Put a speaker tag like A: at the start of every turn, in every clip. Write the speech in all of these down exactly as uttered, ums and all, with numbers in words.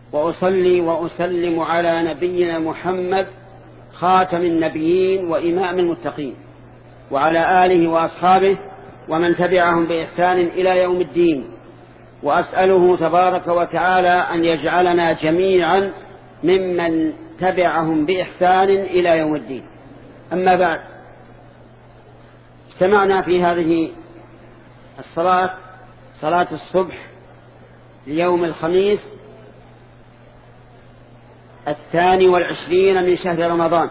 A: وأصلي وأسلم على نبينا محمد خاتم النبيين وإمام المتقين، وعلى آله وأصحابه ومن تبعهم بإحسان إلى يوم الدين. وأسأله تبارك وتعالى أن يجعلنا جميعا ممن تبعهم بإحسان إلى يوم الدين. أما بعد، استمعنا في هذه الصلاة، صلاة الصبح ليوم الخميس الثاني والعشرين من شهر رمضان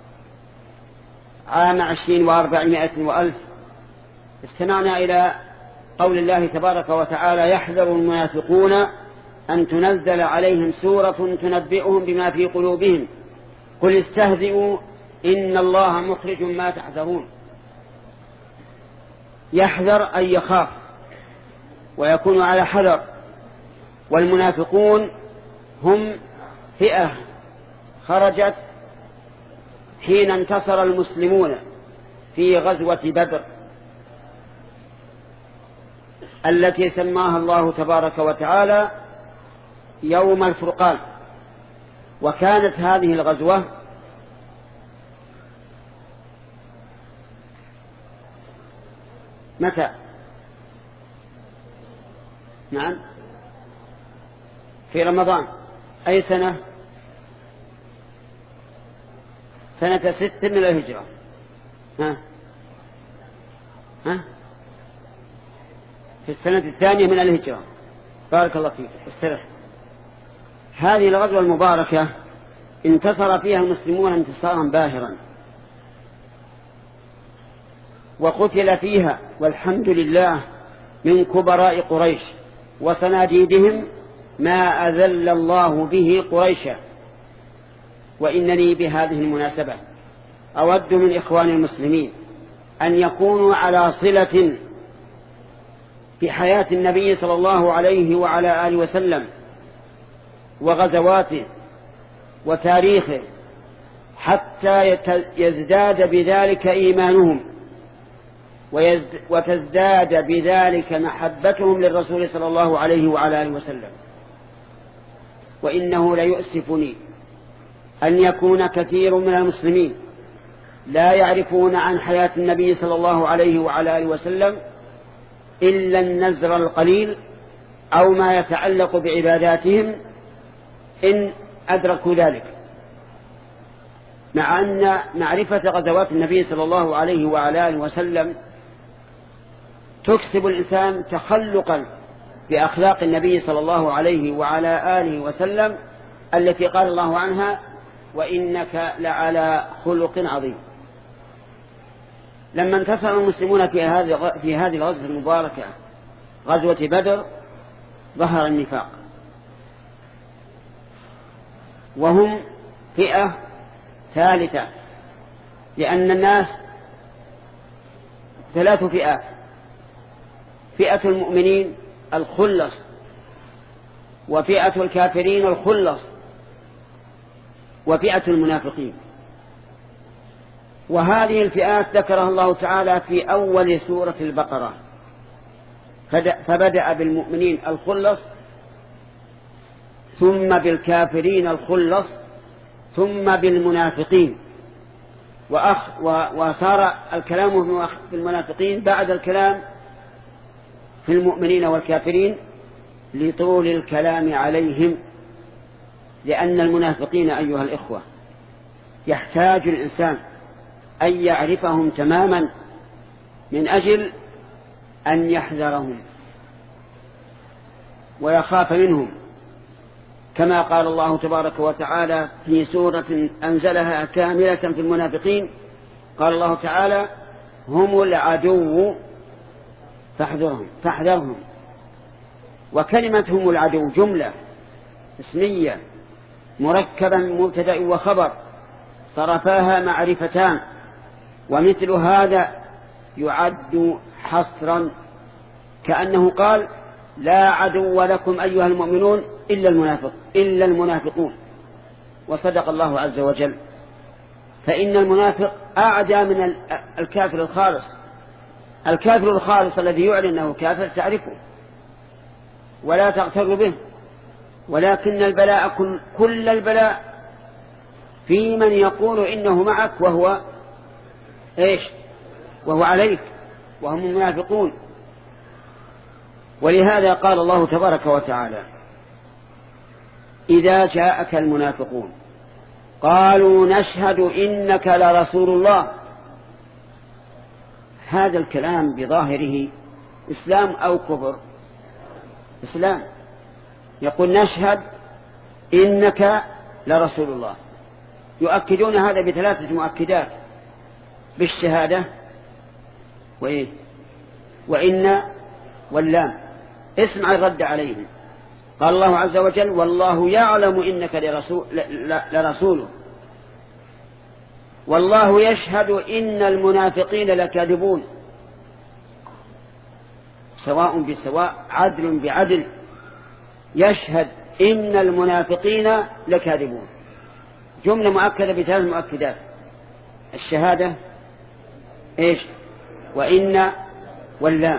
A: عام عشرين وأربعمائة وألف. استمعنا إلى قول الله تبارك وتعالى: يحذر المنافقون أن تنزل عليهم سورة تنبئهم بما في قلوبهم قل استهزئوا إن الله مخرج ما تحذرون. يحذر أن يخاف ويكون على حذر. والمنافقون هم فئة خرجت حين انتصر المسلمون في غزوة بدر التي سماها الله تبارك وتعالى يوم الفرقان. وكانت هذه الغزوة متى؟ نعم، في رمضان. أي سنة؟ سنة ست من الهجرة. ها؟ ها؟ في السنة الثانية من الهجرة. بارك الله فيك، استرح. هذه الغزوة المباركة انتصر فيها المسلمون انتصارا باهرا، وقتل فيها والحمد لله من كبراء قريش وصناديدهم ما أذل الله به قريشا. وإنني بهذه المناسبة أود من إخوان المسلمين أن يكونوا على صلة بحياة النبي صلى الله عليه وعلى آله وسلم وغزواته وتاريخه، حتى يزداد بذلك إيمانهم وتزداد بذلك محبتهم للرسول صلى الله عليه وعلى آله وسلم. وإنه ليؤسفني أن يكون كثير من المسلمين لا يعرفون عن حياة النبي صلى الله عليه وعلى آله وسلم إلا النزر القليل أو ما يتعلق بعباداتهم إن أدركوا ذلك، مع أن معرفة غزوات النبي صلى الله عليه وعلى آله وسلم تكسب الإنسان تخلقا بأخلاق النبي صلى الله عليه وعلى آله وسلم التي قال الله عنها: وإنك لعلى خلق عظيم. لما انتصر المسلمون في هذه في هذه الغزوة المباركة غزوة بدر ظهر النفاق، وهم فئة ثالثة، لأن الناس ثلاث فئات: فئة المؤمنين الخلص، وفئة الكافرين الخلص، وفئة المنافقين. وهذه الفئات ذكرها الله تعالى في أول سورة البقرة، فبدأ بالمؤمنين الخلص، ثم بالكافرين الخلص، ثم بالمنافقين، وأخ وصار الكلام في المنافقين بعد الكلام في المؤمنين والكافرين لطول الكلام عليهم. لأن المنافقين أيها الإخوة يحتاج الإنسان أن يعرفهم تماما من أجل أن يحذرهم ويخاف منهم، كما قال الله تبارك وتعالى في سورة أنزلها كاملة في المنافقين. قال الله تعالى: هم العدو فاحذرهم فاحذرهم. وكلمة هم العدو جملة اسمية مركبا من مبتدأ وخبر طرفاها معرفتان، ومثل هذا يعد حصرا، كأنه قال: لا عدو لكم أيها المؤمنون إلا المنافق إلا المنافقون. وصدق الله عز وجل، فإن المنافق أعدى من الكافر الخالص. الكافر الخالص الذي يعلن أنه كافر تعرفه ولا تغتر به، ولكن البلاء كل, كل البلاء في من يقول إنه معك وهو إيش وهو عليك، وهم المنافقون. ولهذا قال الله تبارك وتعالى: إذا جاءك المنافقون قالوا نشهد إنك لرسول الله. هذا الكلام بظاهره إسلام أو كفر؟ إسلام. يقول نشهد إنك لرسول الله، يؤكدون هذا بثلاثة مؤكدات: بالشهادة وإيه وإن واللام. اسمع الرد عليهم. قال الله عز وجل: والله يعلم إنك لرسول لرسوله والله يشهد إن المنافقين لكاذبون. سواء بسواء، عدل بعدل. يشهد إن المنافقين لكاذبون، جملة مؤكدة بثلاث مؤكدات: الشهادة إيش وإن واللام.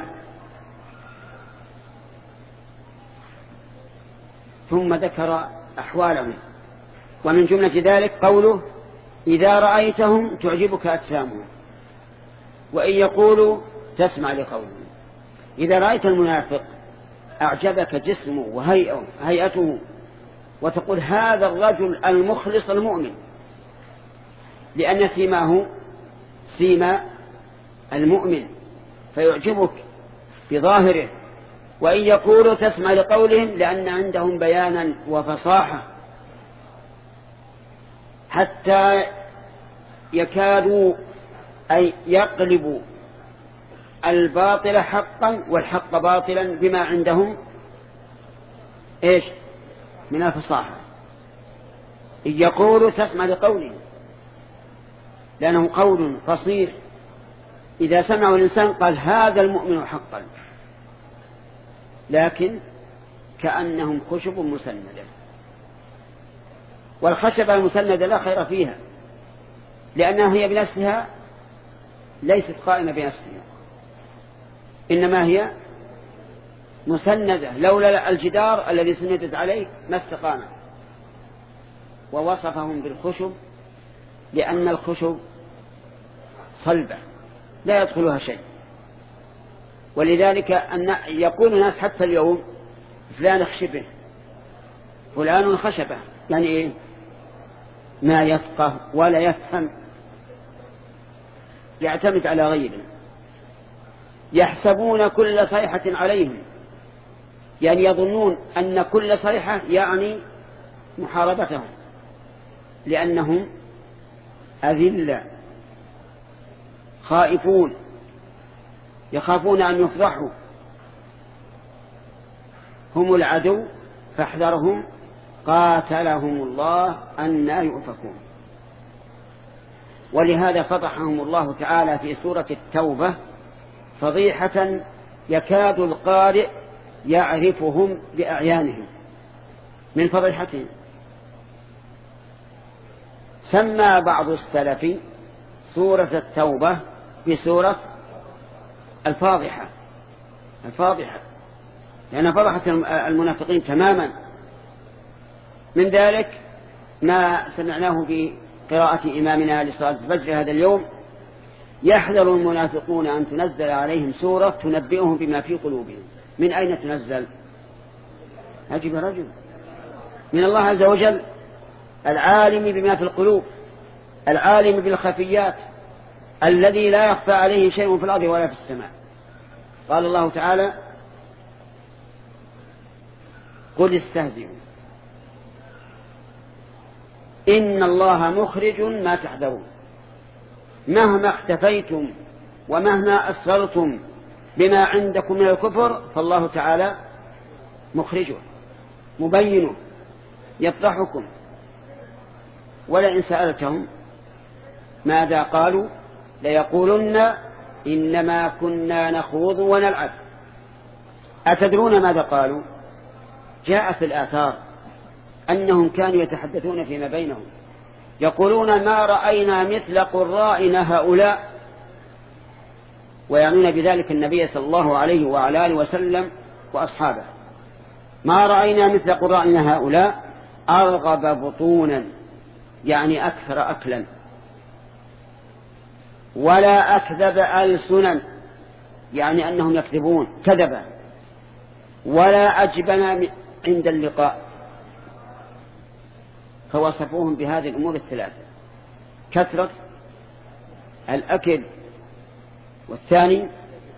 A: ثم ذكر أحوالهم، ومن جملة ذلك قوله: إذا رأيتهم تعجبك أجسامهم وإن يقولوا تسمع لقولهم. إذا رأيت المنافق أعجبك جسمه وهيئته وتقول هذا الرجل المخلص المؤمن، لأن سيماه سيما المؤمن فيعجبك بظاهره. وإن يقولوا تسمع لقولهم، لأن عندهم بيانا وفصاحة حتى يكادوا أي يقلبوا الباطل حقا والحق باطلا بما عندهم إيش من الفصاحة. إن يقولوا تسمع لقولهم، لأنه قول فصيح. إذا سمعوا الإنسان قال هذا المؤمن حقا، لكن كأنهم خشب مسندة، والخشبة المسندة لا خير فيها، لأنها هي بنفسها ليست قائمة بنفسها، إنما هي مسندة. لولا الجدار الذي سندت عليه ما استقام. ووصفهم بالخشب لأن الخشب صلبة لا يدخلها شيء. ولذلك أن يقول الناس حتى اليوم فلان خشبه، فلان خشبه، يعني إيه؟ ما يفقه ولا يفهم، يعتمد على غيره. يحسبون كل صيحة عليهم، يعني يظنون أن كل صيحة يعني محاربتهم، لأنهم أذلة خائفون، يخافون أن يفضحوا. هم العدو فاحذرهم قاتلهم الله أنى يؤفكون. ولهذا فضحهم الله تعالى في سورة التوبة فضيحة يكاد القارئ يعرفهم بأعيانهم من فضيحتهم. سمى بعض السلف سورة التوبة بسورة الفاضحة الفاضحة لأنها فضحت المنافقين تماما. من ذلك ما سمعناه في قراءة إمامنا لصلاة الفجر هذا اليوم: يحذر المنافقون أن تنزل عليهم سورة تنبئهم بما في قلوبهم. من أين تنزل؟ أجب رجل من الله عز وجل، العالم بما في القلوب، العالم بالخفيات، الذي لا يخفى عليه شيء في الأرض ولا في السماء. قال الله تعالى: قل استهزئوا إن الله مخرج ما تحذرون. مهما اختفيتم ومهما أسررتم بما عندكم من الكفر فالله تعالى مخرجه مبينه يفضحكم. ولئن سألتهم ماذا قالوا ليقولن إنما كنا نخوض ونلعب. أتدرون ماذا قالوا؟ جاء في الآثار أنهم كانوا يتحدثون فيما بينهم يقولون ما رأينا مثل قرائنا هؤلاء، ويعنون بذلك النبي صلى الله عليه وعلى آله وسلم وأصحابه. ما رأينا مثل قرائنا هؤلاء أرغب بطونا يعني أكثر أكلا ولا أكذب ألسنا يعني أنهم يكذبون كذبا ولا أجبن عند اللقاء. فوصفوهم بهذه الأمور الثلاثة: كثرة الأكل، والثاني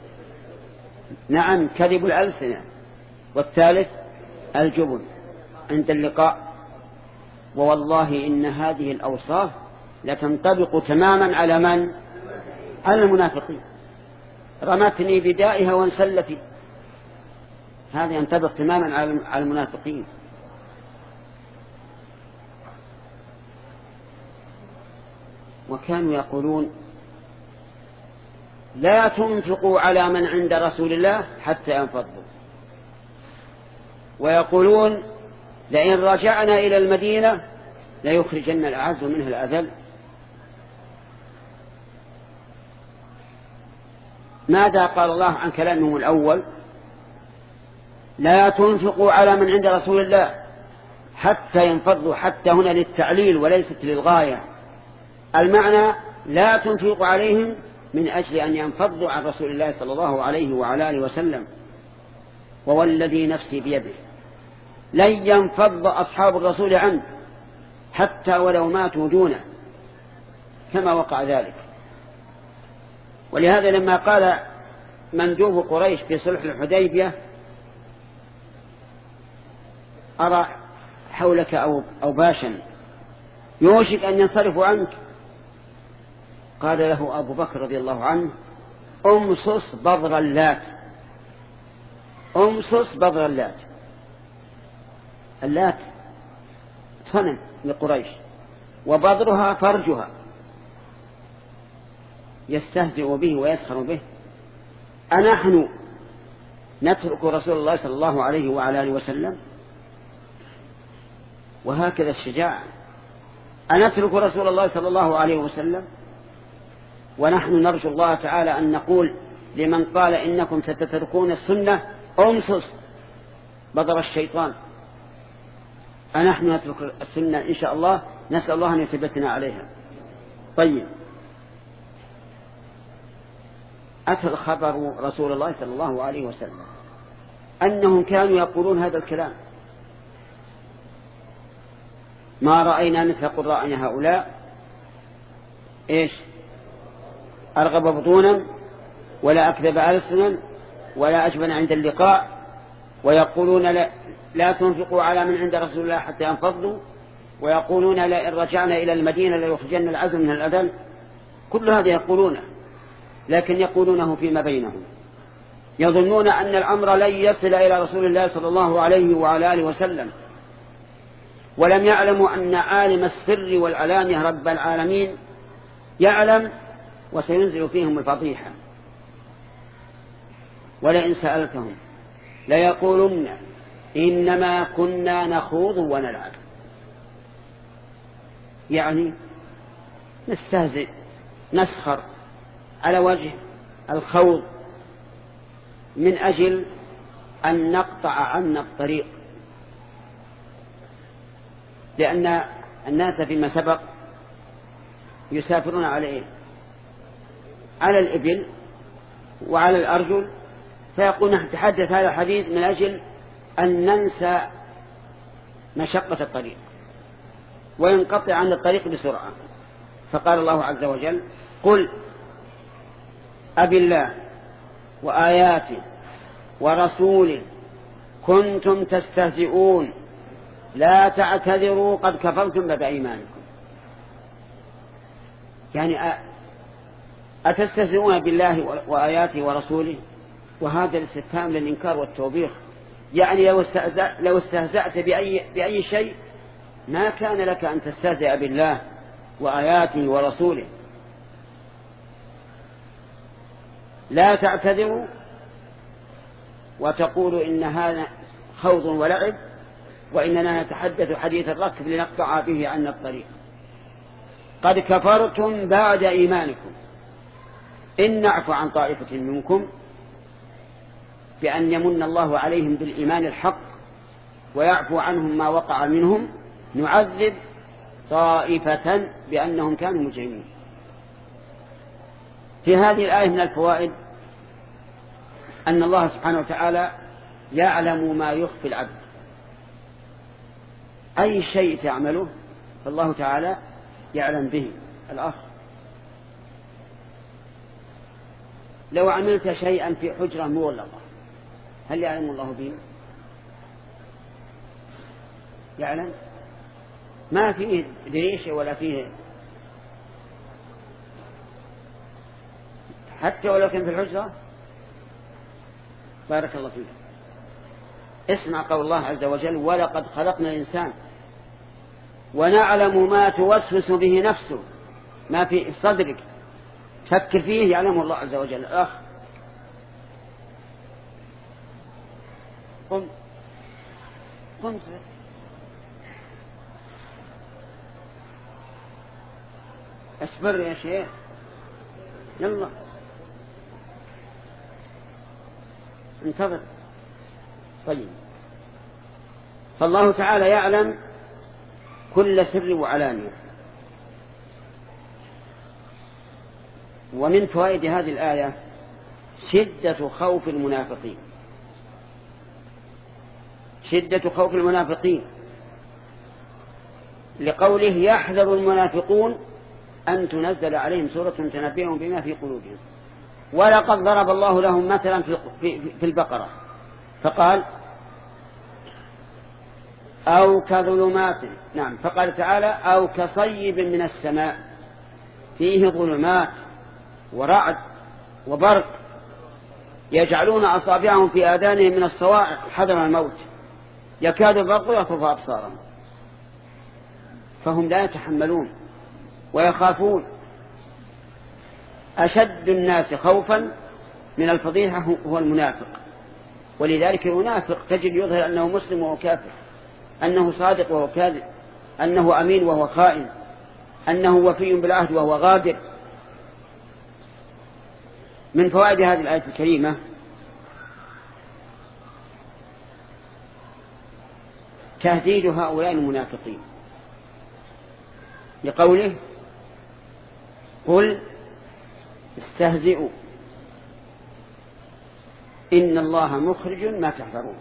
A: نعم كذب الألسنة، والثالث الجبن عند اللقاء. ووالله إن هذه الأوصاف لتنطبق تماما على من؟ على المنافقين. رمتني بدائها وانسلتي، هذا ينطبق تماما على المنافقين. وكانوا يقولون: لا تنفقوا على من عند رسول الله حتى ينفضوا. ويقولون: لئن رجعنا إلى المدينة ليخرجن الأعز منها الأذل. ماذا قال الله عن كلامهم الأول؟ لا تنفقوا على من عند رسول الله حتى ينفضوا، حتى هنا للتعليل وليست للغاية. المعنى لا تنفقوا عليهم من أجل أن ينفضوا عن رسول الله صلى الله عليه وعلى آله وسلم. ووالذي نفسي بيده لن ينفض أصحاب الرسول عنه حتى ولو ماتوا دونه، كما وقع ذلك. ولهذا لما قال مندوب قريش في صلح الحديبية: أرى حولك أو باشا يوشك أن ينصرفوا عنك، قال له أبو بكر رضي الله عنه: أمصص بضر اللات، أمصص بضر اللات. اللات صنم لقريش، وبضرها فرجها، يستهزئ به ويسخر به. أنحن نترك رسول الله صلى الله عليه وعلى آله وسلم؟ وهكذا الشجاعة، أنترك رسول الله صلى الله عليه وسلم؟ ونحن نرجو الله تعالى أن نقول لمن قال إنكم ستتركون السنة: أمصص بضر الشيطان. أنحن نترك السنة إن شاء الله، نسأل الله أن يثبتنا عليها. طيب، أتى خبر رسول الله صلى الله عليه وسلم أنهم كانوا يقولون هذا الكلام: ما رأينا مثل قرائنا هؤلاء إيش؟ أرغب بطونا ولا أكذب ألسنا ولا أجبن عند اللقاء. ويقولون لا, لا تنفقوا على من عند رسول الله حتى ينفضوا. ويقولون لئن رجعنا إلى المدينة ليخرجن الأذى من الأذل. كل هذا يقولونه، لكن يقولونه فيما بينهم، يظنون أن الأمر لن يصل إلى رسول الله صلى الله عليه وعلى آله وسلم، ولم يعلموا أن عالم السر والعلانية رب العالمين يعلم وسينزل فيهم الفضيحة. ولئن سألتهم ليقولن إنما كنا نخوض ونلعب، يعني نستهزئ نسخر على وجه الخوض من أجل أن نقطع عنا الطريق. لأن الناس فيما سبق يسافرون على إيه؟ على الإبل وعلى الأرجل، فيقول نتحدث هذا الحديث من أجل أن ننسى مشقة الطريق وينقطع عن الطريق بسرعة. فقال الله عز وجل: قل أبي الله وآياته ورسوله كنتم تستهزئون لا تعتذروا قد كفرتم بعد إيمانكم. يعني أتستهزئون بالله وآياته ورسوله؟ وهذا الاستفهام للإنكار والتوبيخ، يعني لو استهزأت, لو استهزأت بأي, بأي شيء ما كان لك أن تستهزئ بالله وآياته ورسوله. لا تعتذروا وتقولوا إن هذا خوض ولعب وإننا نتحدث حديث الركب لنقطع به عن الطريق. قد كفرتم بعد إيمانكم إن نعفو عن طائفة منكم بأن يمن الله عليهم بالإيمان الحق ويعفو عنهم ما وقع منهم نعذب طائفة بأنهم كانوا مجرمين. في هذه الآية من الفوائد أن الله سبحانه وتعالى يعلم ما يخفي العبد، أي شيء تعمله فالله تعالى يعلم به. الأخ لو عملت شيئا في حجرة مغلقة هل يعلم الله به؟ يعلم، ما فيه دريشة ولا فيه، حتى ولو كان في الحجرة. بارك الله فيك. اسمع قول الله عز وجل: ولقد خلقنا الإنسان ونعلم ما توسوس به نفسه، ما في صدرك فكر فيه يعلمه الله عز وجل. الأخ قم قم اصبر يا شيخ، يلا انتظر. طيب، فالله تعالى يعلم كل سر وعلانية. ومن فوائد هذه الآية شدة خوف المنافقين، شدة خوف المنافقين، لقوله: يحذر المنافقون أن تنزل عليهم سورة تنبئهم بما في قلوبهم. ولقد ضرب الله لهم مثلا في في البقرة فقال: أو كظلمات، نعم، فقال تعالى: أو كصيب من السماء فيه ظلمات ورعد وبرق يجعلون أصابعهم في آذانهم من الصواعق حذر الموت يكاد البرق يخطف أبصارهم. فهم لا يتحملون ويخافون. أشد الناس خوفا من الفضيحة هو المنافق، ولذلك المنافق تجد يظهر أنه مسلم وهو كافر، أنه صادق وهو كاذب، أنه أمين وهو خائن، أنه وفي بالعهد وهو غادر. من فوائد هذه الآية الكريمة تهديد هؤلاء المنافقين لقوله: قل استهزئوا إن الله مخرج ما تحذرون.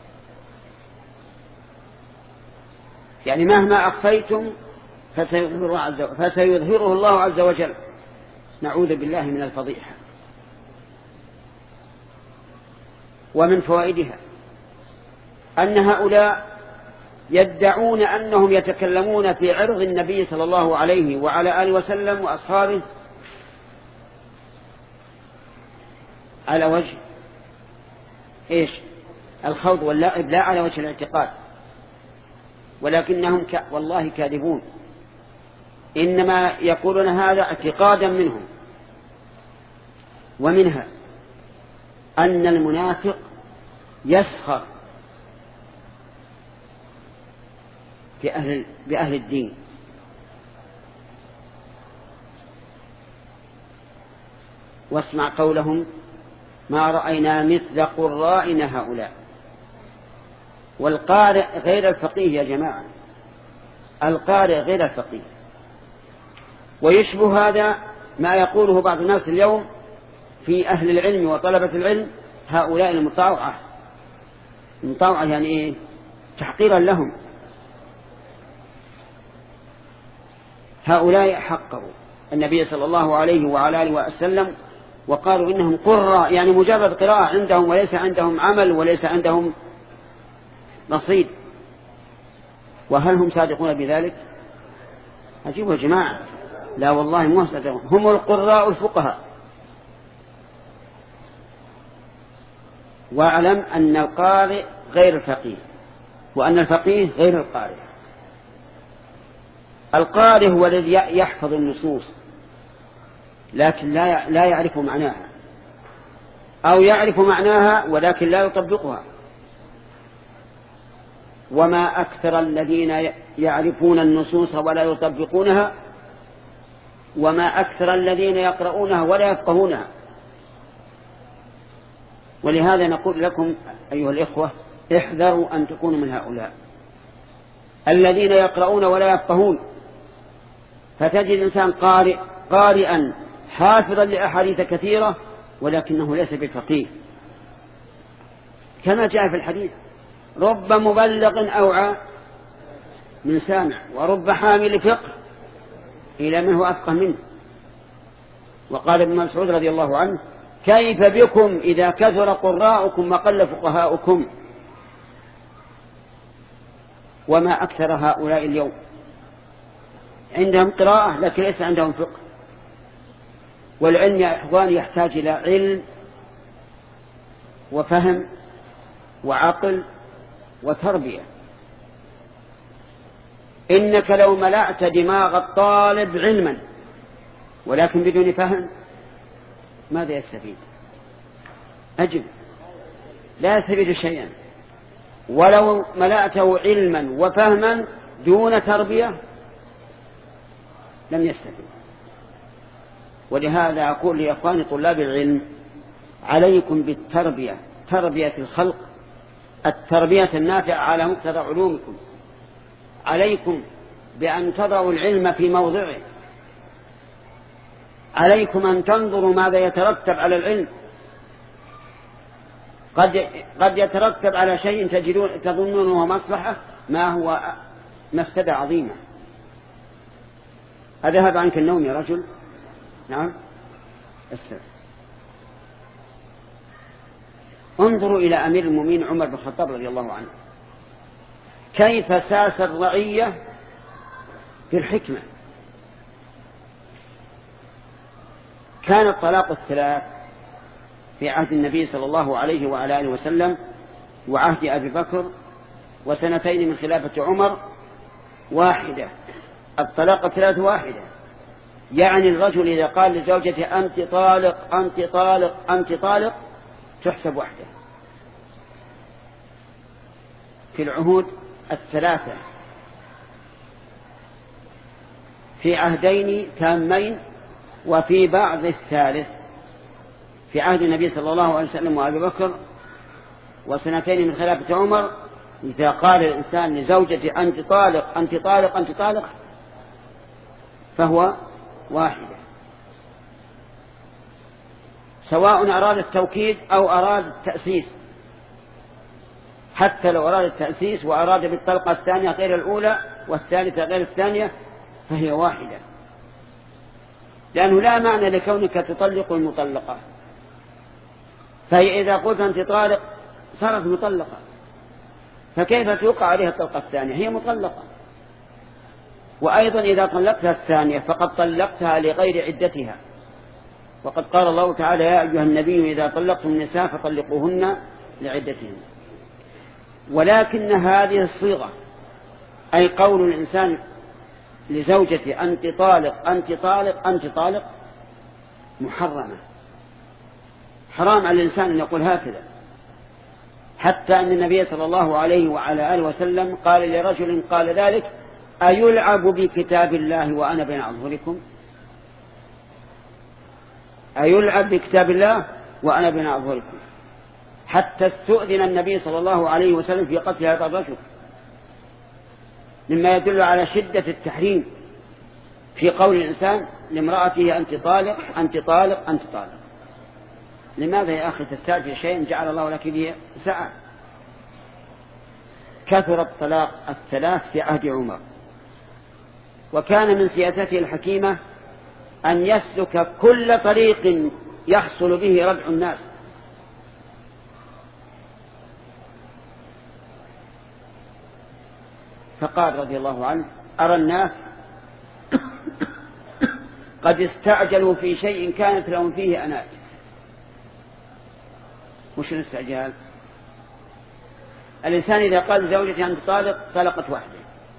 A: يعني مهما أخفيتم فسيظهره الله عز وجل. نعوذ بالله من الفضيحة. ومن فوائدها أن هؤلاء يدعون أنهم يتكلمون في عرض النبي صلى الله عليه وعلى آله وسلم وأصحابه على وجه إيش؟ الخوض واللعب، لا على وجه الاعتقاد، ولكنهم ك... والله كاذبون، إنما يقولون هذا اعتقادا منهم. ومنها أن المنافق يسخر بأهل, بأهل الدين، واسمع قولهم: ما رأينا مثل قرائنا هؤلاء. والقارئ غير الفقيه يا جماعة، القارئ غير الفقيه. ويشبه هذا ما يقوله بعض الناس اليوم في أهل العلم وطلبة العلم: هؤلاء المطاوعة. المطاوعة يعني إيه؟ تحقيرا لهم. هؤلاء حقروا النبي صلى الله عليه وعلى آله وسلم وقالوا إنهم قراء، يعني مجرد قراءة عندهم وليس عندهم عمل وليس عندهم نصيب. وهل هم صادقون بذلك؟ أجيبوا يا جماعة، لا والله مو صادقون، هم القراء الفقهاء. واعلم أن القارئ غير الفقيه، وأن الفقيه غير القارئ. القارئ هو الذي يحفظ النصوص لكن لا لا يعرف معناها، أو يعرف معناها ولكن لا يطبقها. وما أكثر الذين يعرفون النصوص ولا يطبقونها، وما أكثر الذين يقرؤونها ولا يفقهونها. ولهذا نقول لكم أيها الإخوة احذروا أن تكونوا من هؤلاء الذين يقرؤون ولا يفقهون، فتجد الإنسان قارئ قارئا حافظا لأحاديث كثيرة ولكنه ليس بالفقيه، كما جاء في الحديث: رب مبلغ أوعى من سامع، ورب حامل فقه إلى من هو أفقه منه. وقال ابن مسعود رضي الله عنه: كيف بكم إذا كثر قراءكم وقل فقهاؤكم؟ وما أكثر هؤلاء اليوم، عندهم قراءة لكن ليس عندهم فقه. والعلم يا إخوان يحتاج إلى علم وفهم وعقل وتربية. إنك لو ملأت دماغ الطالب علما ولكن بدون فهم ماذا يستفيد؟ أجب، لا يستفيد شيئا. ولو ملأته علما وفهما دون تربية لم يستفيد. ولهذا أقول لإخواني طلاب العلم: عليكم بالتربية، تربية الخلق، التربية النافعة على مقتضى علومكم. عليكم بأن تضعوا العلم في موضعه، عليكم أن تنظروا ماذا يترتب على العلم. قد قد يترتب على شيء تجدون تظنونه مصلحة ما هو مفسدة عظيمة. أذهب عنك النوم يا رجل؟ نعم. السلام. انظروا إلى أمير المؤمنين عمر بن الخطاب رضي الله عنه، كيف ساس الرعية في الحكمة. كان الطلاق الثلاث في عهد النبي صلى الله عليه وعلى آله وسلم وعهد أبي بكر وسنتين من خلافة عمر واحدة. الطلاق الثلاث واحدة، يعني الرجل إذا قال لزوجته أنت طالق أنت طالق أنت طالق تحسب واحدة. في العهود الثلاثة في عهدين تامين، وفي بعض الثالث في عهد النبي صلى الله عليه وسلم وأبي بكر وسنتين من خلافة عمر، إذا قال الإنسان لزوجته أنت طالق أنت طالق أنت طالق فهو واحدة، سواء أراد التوكيد أو أراد التأسيس. حتى لو أراد التأسيس وأراد بالطلقة الثانية غير الأولى والثالثة غير الثانية فهي واحدة، لأنه لا معنى لكونك تطلق المطلقة. فهي إذا قلت أنت طالق صارت مطلقة، فكيف توقع عليها الطلقة الثانية؟ هي مطلقة. وأيضا إذا طلقتها الثانية فقد طلقتها لغير عدتها، وقد قال الله تعالى: يا أيها النبي إذا طلقتم النساء فطلقوهن لعدتهن. ولكن هذه الصيغة، أي قول الإنسان لزوجته أنت طالق أنت طالق أنت طالق، محرمة. حرام على الإنسان أن يقول هكذا، حتى أن النبي صلى الله عليه وعلى آله وسلم قال لرجل قال ذلك: أيلعب بكتاب الله وأنا بين أظهركم؟ أيلعب بكتاب الله وأنا بين أظهركم؟ حتى استؤذن النبي صلى الله عليه وسلم في قتل هذا الرجل، مما يدل على شدة التحريم في قول الإنسان لامرأته أنت طالق أنت طالق أنت طالق. لماذا يا أخي تستعجل شيء جعل الله لك به سعة؟ كثر الطلاق الثلاث في عهد عمر، وكان من سياسته الحكيمة أن يسلك كل طريق يحصل به ردع الناس. فقال رضي الله عنه: أرى الناس قد استعجلوا في شيء كانت لهم فيه أنات. مش الاستعجال؟ الإنسان إذا قال زوجتي أنت طالق طلقت واحدة،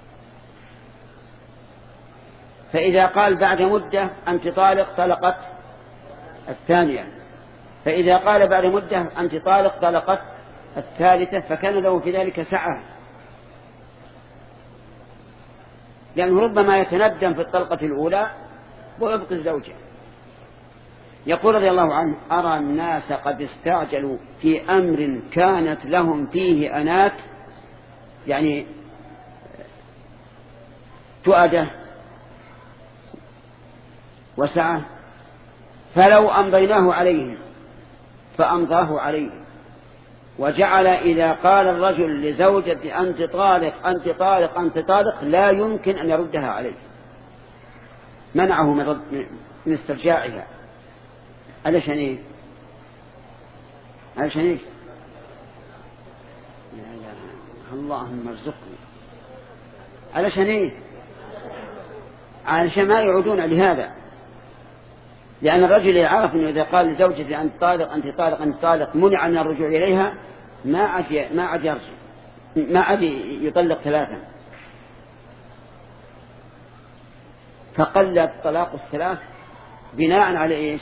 A: فإذا قال بعد مدة أنت طالق طلقت الثانية، فإذا قال بعد مدة أنت طالق طلقت الثالثة، فكان له في ذلك سعة، لأنه ربما يتندم في الطلقة الأولى ويبقي الزوجة. يقول رضي الله عنه: أرى الناس قد استعجلوا في أمر كانت لهم فيه أنات، يعني تؤدة وسعة، فلو أمضيناه عليهم فأمضاه عليهم، وجعل إذا قال الرجل لزوجة أنت طالق أنت طالق أنت طالق لا يمكن أن يردها عليه، منعه من استرجاعها. علشان إيه؟ علشان إيه؟ اللهم ارزقني. علشان إيه؟ علشان ما يعودون لهذا، لأن الرجل يعرف أنه إذا قال لزوجته أنت طالق أنت طالق أنت طالق منع من الرجوع إليها، ما عاد ما عاد يرجع، ما عاد يطلق ثلاثا. فقل الطلاق الثلاث بناء على إيش؟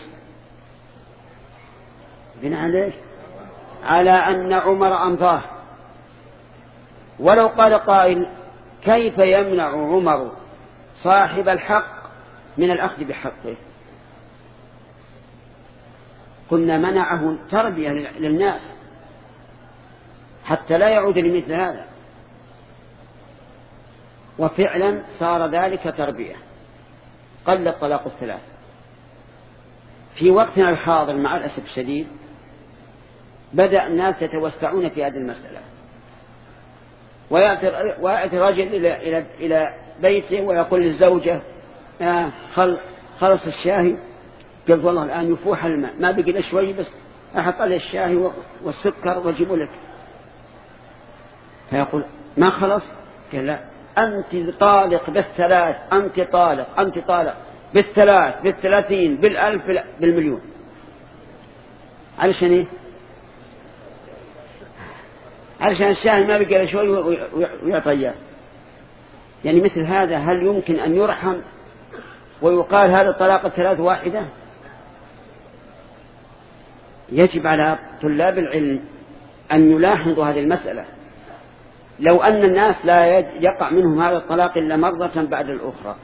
A: بناء على إيش؟ على أن عمر أمضاه. ولو قال قائل: كيف يمنع عمر صاحب الحق من الأخذ بحقه؟ كنا منعه تربية للناس حتى لا يعود لمثل هذا، وفعلا صار ذلك تربية. قل الطلاق الثلاث. في وقتنا الحاضر مع الأسف الشديد بدأ الناس يتوسعون في هذه المسألة، ويأتي رجل إلى, إلى, إلى بيته ويقول للزوجة: آه خل خلص الشاهي. قلت: والله الآن يفوح الماء، ما بقي له شوي، بس أحط عليه الشاهي والسكر وأجيبه لك. فيقول: ما خلص؟ قال: لا، أنت طالق بالثلاث أنت طالق أنت طالق بالثلاث بالثلاثين بالألف بالمليون. علشان إيه؟ علشان الشاهي ما بقي له شوي ويطير. يعني مثل هذا هل يمكن أن يرحم ويقال هذا الطلاق الثلاث واحدة؟ يجب على طلاب العلم أن يلاحظوا هذه المسألة. لو أن الناس لا يقع منهم هذا الطلاق إلا مرة بعد الأخرى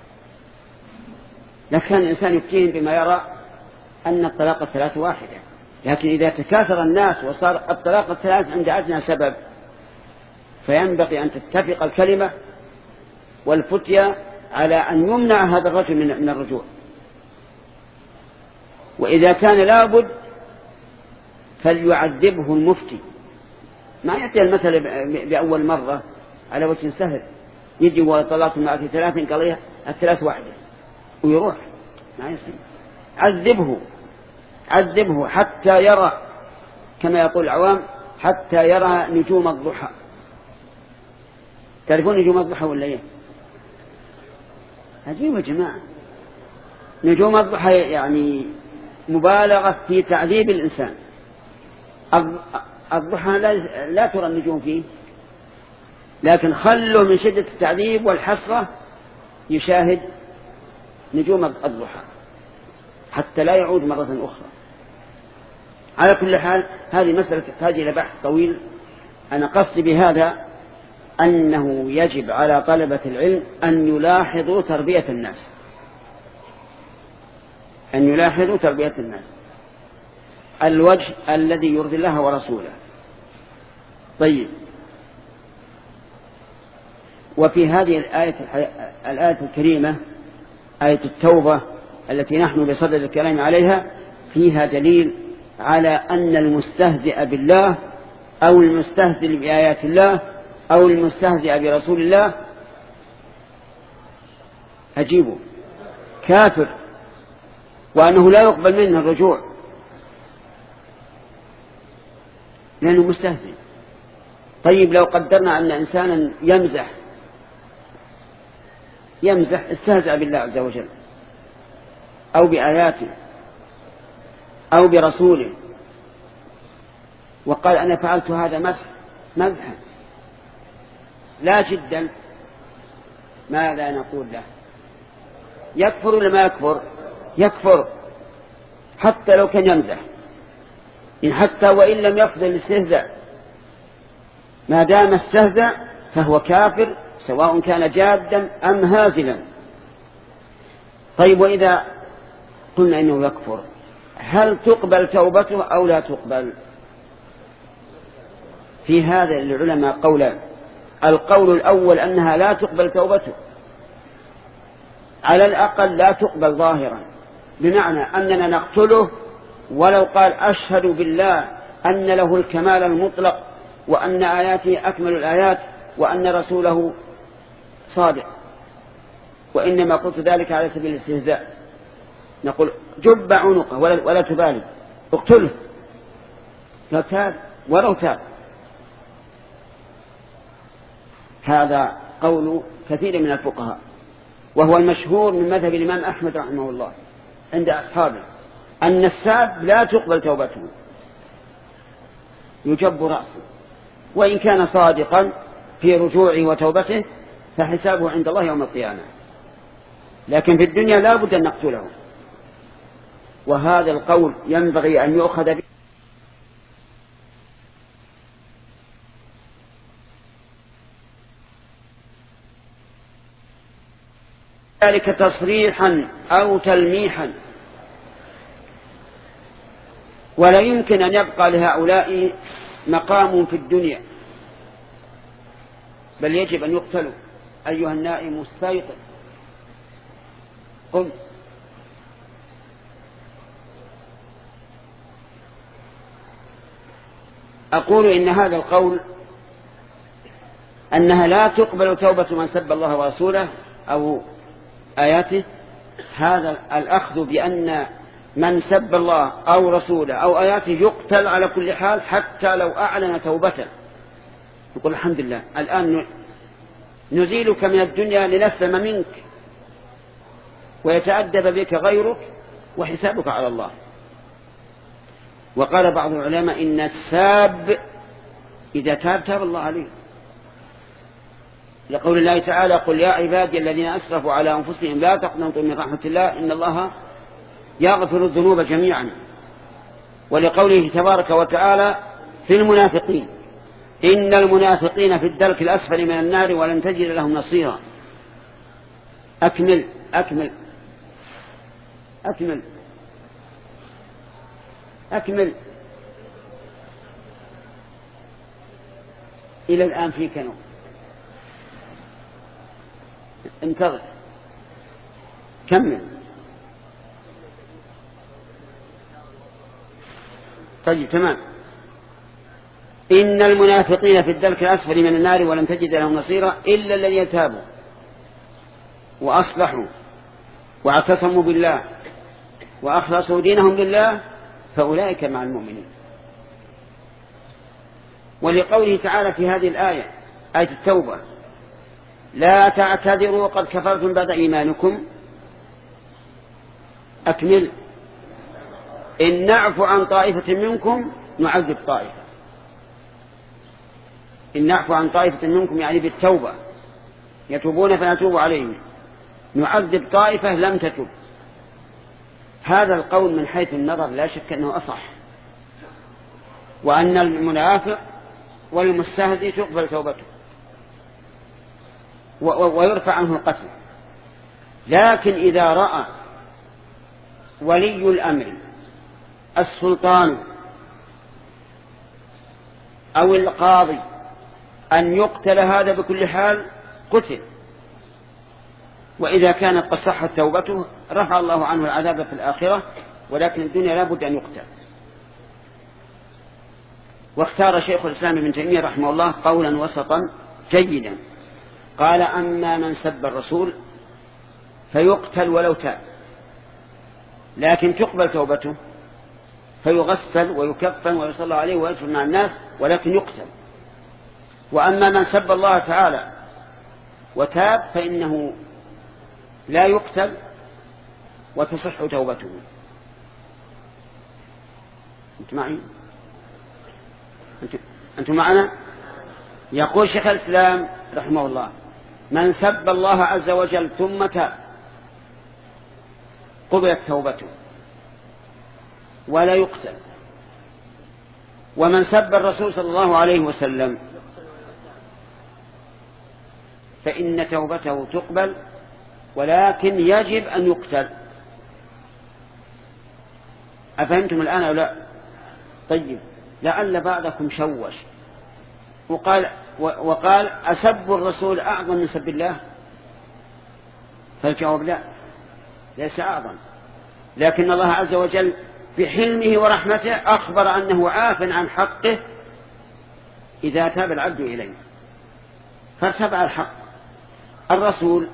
A: لكان الإنسان يفتيهم بما يرى أن الطلاق الثلاث واحدة. لكن إذا تكاثر الناس وصار الطلاق الثلاث عند أدنى سبب، فينبغي أن تتفق الكلمة والفتية على أن يمنع هذا الرجل من الرجوع. وإذا كان لابد فليعذبه المفتي، ما يأتي المثل بأول مرة على وجه سهل، يجي وطلاق المرأة في ثلاث قضية الثلاث واحدة ويروح، ما يصير. عذبه عذبه حتى يرى، كما يقول العوام، حتى يرى نجوم الضحى. تعرفون نجوم الضحى ولا ايه؟ عجيب يا جماعة. نجوم الضحى يعني مبالغة في تعذيب الإنسان. الضحى لا, لا ترى النجوم فيه، لكن خلوا من شدة التعذيب والحسرة يشاهد نجوم الضحى حتى لا يعود مرة أخرى. على كل حال هذه مسألة تحتاج إلى بحث طويل. أنا قصدي بهذا أنه يجب على طلبة العلم أن يلاحظوا تربية الناس، أن يلاحظوا تربية الناس الوجه الذي يرضي الله ورسوله. طيب، وفي هذه الآية, الآية الكريمة آية التوبة التي نحن بصدد الكلام عليها فيها دليل على أن المستهزئ بالله أو المستهزئ بآيات الله أو المستهزئ برسول الله أجيبه كافر، وأنه لا يقبل منه الرجوع لأنه مستهزئ. طيب، لو قدرنا أن إنسانا يمزح يمزح استهزأ بالله عز وجل أو بآياته أو برسوله وقال أنا فعلت هذا مسح مزحا لا جدا، ماذا نقول له؟ يكفر ولا ما يكفر؟ يكفر حتى لو كان يمزح، إن حتى وإن لم يقصد الاستهزاء، ما دام استهزأ فهو كافر سواء كان جادا أم هازلا. طيب، وإذا قلنا إنه يكفر هل تقبل توبته أو لا تقبل؟ في هذا العلماء قولان. القول الأول أنها لا تقبل توبته، على الأقل لا تقبل ظاهرا، بمعنى أننا نقتله ولو قال أشهد بالله أن له الكمال المطلق وأن آياته أكمل الآيات وأن رسوله صادق، وإنما قلت ذلك على سبيل الاستهزاء، نقول جب عنقه ولا, ولا تبالي، اقتله لا تاب ولو تاب. هذا قول كثير من الفقهاء، وهو المشهور من مذهب الإمام أحمد رحمه الله عند أصحابه، أن الساب لا تقبل توبته، يجب رأسه، وإن كان صادقا في رجوعه وتوبته فحسابه عند الله يوم القيامة، لكن في الدنيا لا بد أن نقتله. وهذا القول ينبغي أن يؤخذ به ذلك تصريحا أو تلميحا، ولا يمكن أن يبقى لهؤلاء مقام في الدنيا، بل يجب أن يقتلوا. أيها النائم مستيقظ قم. أقول إن هذا القول أنها لا تقبل توبة من سب الله ورسوله أو آياته، هذا الأخذ بأن من سب الله أو رسوله أو آياته يقتل على كل حال حتى لو أعلن توبته، يقول الحمد لله الآن نزيلك من الدنيا لنسلم منك ويتأدب بك غيرك وحسابك على الله. وقال بعض العلماء إن الساب إذا تاب تاب الله عليه، لقول الله تعالى قل يا عبادي الذين أسرفوا على أنفسهم لا تقنطوا من رحمة الله إن الله يغفر الذنوب جميعا. ولقوله تبارك وتعالى في المنافقين إن المنافقين في الدرك الأسفل من النار ولن تجد لهم نصيرا. أكمل أكمل أكمل أكمل إلى الآن في كنو انتظر كمل. طيب تمام. إن المنافقين في الدرك الأسفل من النار ولن تجد لهم نصيرا إلا الذين تابوا وأصلحوا واعتصموا بالله وأخلصوا دينهم لله فأولئك مع المؤمنين. ولقوله تعالى في هذه الآية آية التوبة لا تعتذروا قد كفرتم بعد إيمانكم. أكمل. إن نعفو عن طائفة منكم نعذب طائفة. إن نعفو عن طائفة منكم يعني بالتوبة يتوبون فنتوب عليهم، نعذب طائفة لم تتب. هذا القول من حيث النظر لا شك أنه أصح، وأن المنافق والمستهزئ تقبل توبته ويرفع عنه القتل. لكن إذا رأى ولي الأمر السلطان أو القاضي أن يقتل هذا بكل حال قتل، وإذا كانت قد صحت توبته رفع الله عنه العذاب في الآخرة، ولكن الدنيا لا بد أن يقتل. واختار شيخ الإسلام ابن تيمية رحمه الله قولا وسطا جيدا، قال أما من سب الرسول فيقتل ولو تاب، لكن تقبل توبته فيغسل ويكفن ويصلى عليه ويدفن مع الناس ولكن يقتل. وأما من سب الله تعالى وتاب فإنه لا يقتل وتصح توبته. أنت معي؟ أنتم معنا؟ يقول شيخ الإسلام رحمه الله من سب الله عز وجل ثم تاب قبلت توبته ولا يقتل. ومن سب الرسول صلى الله عليه وسلم فإن توبته تقبل ولكن يجب أن يقتل، أفهمتم الآن أو لا؟ طيب، لعل بعضكم شوش وقال, وقال أسب الرسول أعظم من سب الله، فالجواب لا، ليس أعظم، لكن الله عز وجل بحلمه ورحمته أخبر أنه عاف عن حقه إذا تاب العبد إليه، فارتفع الحق. الرسول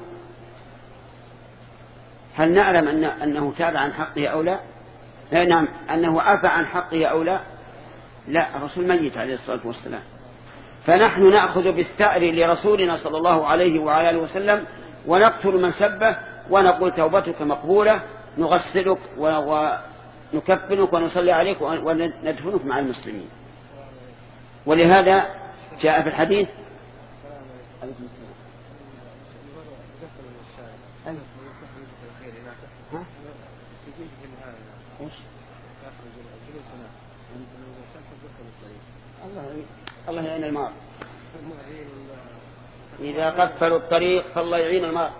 A: هل نعلم أن أنه تاب عن حقه أو لا؟ لا، نعم، أنه عفى عن حقه أو لا؟ لا، الرسول ميت عليه الصلاة والسلام، فنحن نأخذ بالثأر لرسولنا صلى الله عليه وعلى آله وسلم ونقتل من سبه ونقول توبتك مقبولة، نغسلك ونكفنك ونصلي عليك وندفنك مع المسلمين. ولهذا جاء في الحديث الله يعين المار، إذا قفلوا الطريق فالله يعين المار.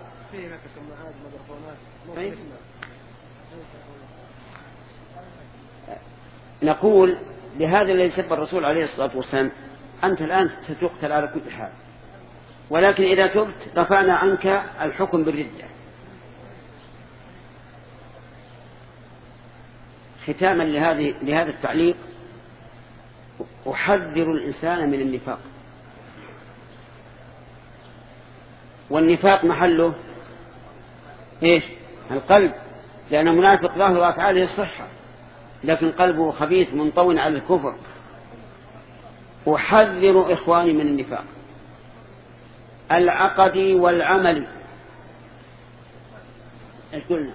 A: نقول لهذا الذي سب الرسول عليه الصلاة والسلام أنت الآن ستقتل على كل حال، ولكن إذا تبت رفعنا عنك الحكم بالردة. ختاما لهذه لهذا التعليق، أحذر الإنسان من النفاق، والنفاق محله إيش؟ القلب، لأن منافق ظاهر أفعاله الصحة لكن قلبه خبيث منطوي على الكفر. أحذر إخواني من النفاق العقدي والعملي. ايش قلنا؟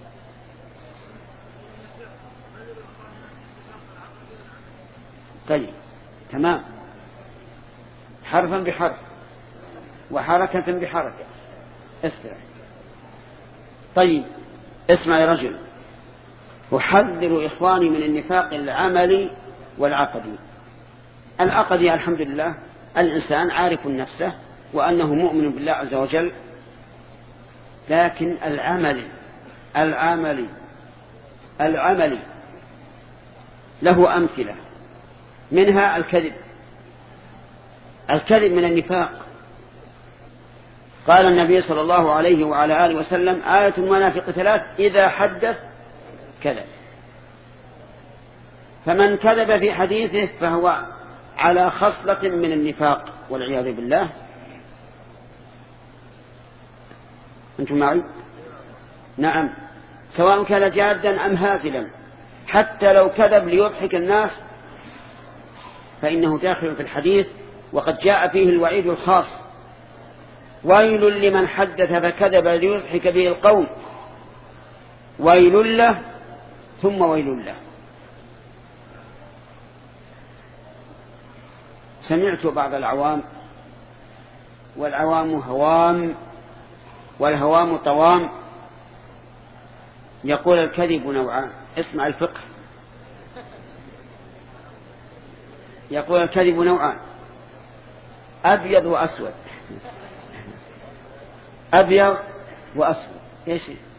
A: طيب تمام، حرفا بحرف وحركة بحركة، استرع. طيب اسمع يا رجل، أحذر إخواني من النفاق العملي والعقدي. العقدي الحمد لله الإنسان عارف نفسه وأنه مؤمن بالله عز وجل، لكن العملي العملي العملي له أمثلة، منها الكذب. الكذب من النفاق. قال النبي صلى الله عليه وعلى آله وسلم آية المنافق ثلاث: إذا حدث كذب. فمن كذب في حديثه فهو على خصلة من النفاق والعياذ بالله. أنتم معي؟ نعم، سواء كان جادا أم هازلا، حتى لو كذب ليضحك الناس فإنه داخل في الحديث، وقد جاء فيه الوعيد الخاص: ويل لمن حدث فكذب ليضحك به القوم، ويل له ثم ويل له. سمعت بعض العوام، والعوام هوام والهوام طوام، يقول الكذب نوعان. اسمع الفقه، يقول الكذب نوعان: أبيض وأسود. أبيض وأسود إيش؟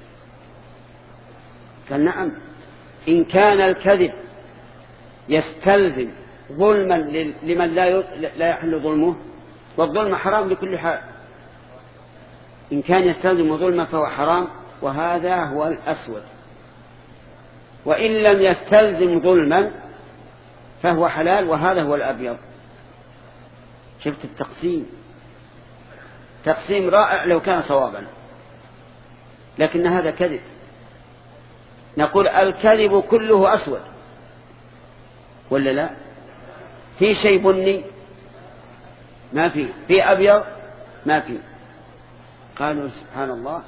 A: قال نعم، إن كان الكذب يستلزم ظلما لمن لا يحل ظلمه، والظلم حرام بكل حال، إن كان يستلزم ظلما فهو حرام، وهذا هو الأسود. وإن لم يستلزم ظلما فهو حلال، وهذا هو الأبيض. شفت التقسيم؟ تقسيم رائع لو كان صوابا، لكن هذا كذب. نقول الكذب كله أسود ولا لا؟ في شيء بني؟ ما في. في أبيض؟ ما في. قالوا سبحان الله،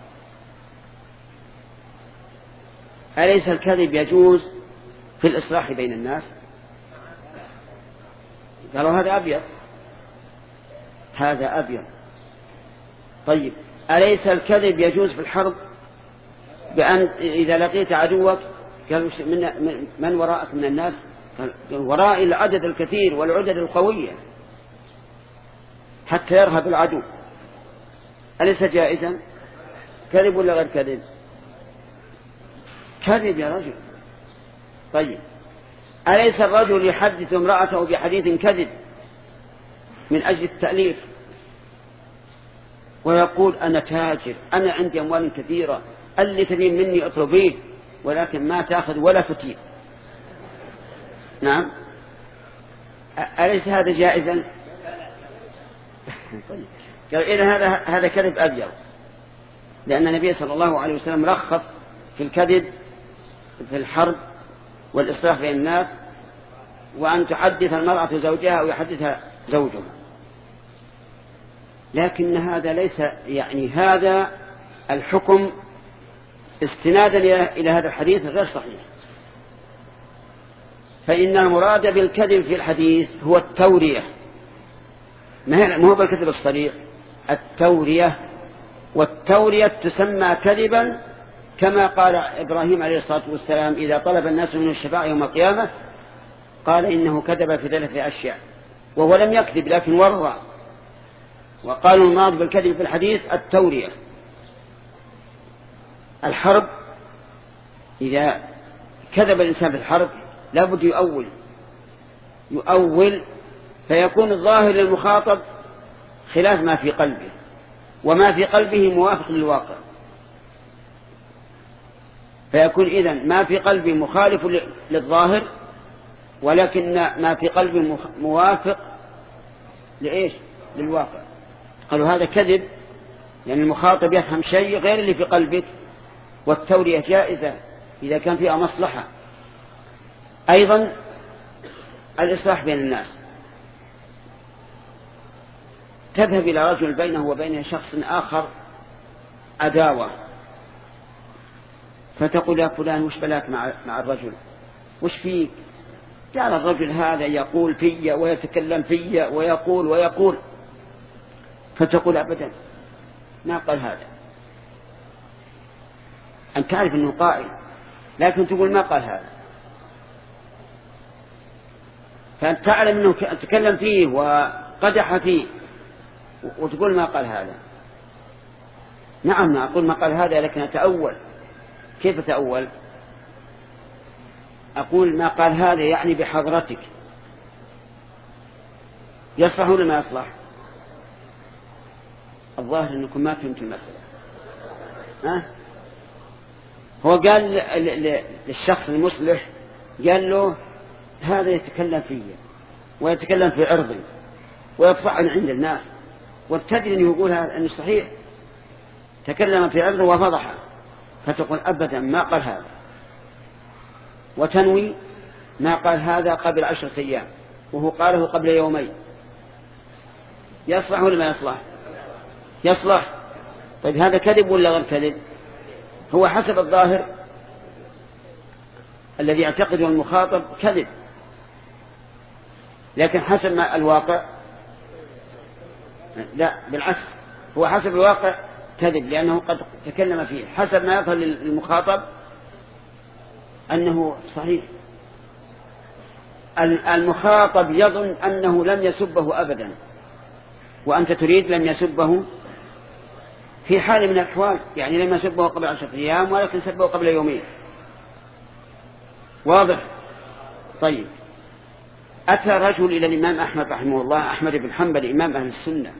A: أليس الكذب يجوز في الإصلاح بين الناس؟ قالوا هذا أبيض، هذا أبيض. طيب أليس الكذب يجوز في الحرب؟ بأن إذا لقيت عدوك قالوا من, من وراءك من الناس؟ وراء العدد الكثير والعدد القوية حتى يرهب العدو. أليس جائزا؟ كذب ولا غير كذب؟ كذب يا رجل. طيب، أليس الرجل يحدث امرأته بحديث كذب من أجل التأليف ويقول أنا تاجر، أنا عندي أموال كثيرة، اللي تبين مني أطلبيه، ولكن ما تأخذ ولا تطيع؟ نعم، أليس هذا جائزا؟ قال إذا هذا هذا كذب أبيض، لأن النبي صلى الله عليه وسلم رخص في الكذب في الحرب والإصلاح بين الناس، وأن تحدث المرأة زوجها أو يحدثها زوجها. لكن هذا ليس يعني هذا الحكم استنادا إلى هذا الحديث غير صحيح، فإن المراد بالكذب في الحديث هو التورية، ما هو بالكذب الصريح، التورية. والتورية تسمى كذبا، كما قال إبراهيم عليه الصلاة والسلام إذا طلب الناس منه الشفاعة يوم القيامة قال إنه كذب في ثلاثة أشياء، وهو لم يكذب لكن ورى. وقالوا المراد بالكذب في الحديث التورية. الحرب، إذا كذب الإنسان في الحرب لابد يؤول يؤول فيكون الظاهر للمخاطب خلاف ما في قلبه، وما في قلبه موافق للواقع، فيكون إذن ما في قلبه مخالف للظاهر، ولكن ما في قلبه موافق لإيش؟ للواقع. قالوا هذا كذب، لأن المخاطب يفهم شيء غير اللي في قلبك. والتورية جائزة إذا كان فيها مصلحة. أيضا الإصلاح بين الناس، تذهب إلى رجل بينه وبين شخص آخر عداوة، فتقول يا فلان وش بلاك مع, مع الرجل، وش فيك؟ قال الرجل هذا يقول في ويتكلم في ويقول ويقول. فتقول أبدا ما قال هذا، أن تعرف أنه قائل لكن تقول ما قال هذا، فأنت تعلم أنه تكلم فيه وقدح فيه وتقول ما قال هذا. نعم، ما أقول ما قال هذا، لكن أتأول. كيف أتأول؟ أقول ما قال هذا يعني بحضرتك، يصلح ولا ما يصلح؟ الظاهر أنكم ما فهمت المسألة. ها؟ هو قال للشخص المصلح، قال له هذا يتكلم فيه ويتكلم في عرضي ويفضحني عند الناس، وابتدئ أن يقول أنه صحيح تكلم في عرضه وفضحه، فتقول أبدا ما قال هذا، وتنوي ما قال هذا قبل عشرة أيام وهو قاله قبل يومين. يصلح ولا ما يصلح؟ يصلح. طيب هذا كذب ولا غير كذب؟ هو حسب الظاهر الذي يعتقده المخاطب كذب، لكن حسب ما الواقع لا، بالعكس، هو حسب الواقع كذب، لأنه قد تكلم فيه. حسب ما يظهر للمخاطب أنه صحيح. المخاطب يظن أنه لم يسبه أبدا، وأنت تريد لم يسبه في حال من الأحوال، يعني لم يسبه قبل عشرة أيام ولكن سبه قبل يومين. واضح؟ طيب، أتى رجل إلى الإمام أحمد رحمه الله، أحمد بن حنبل إمام أهل السنة،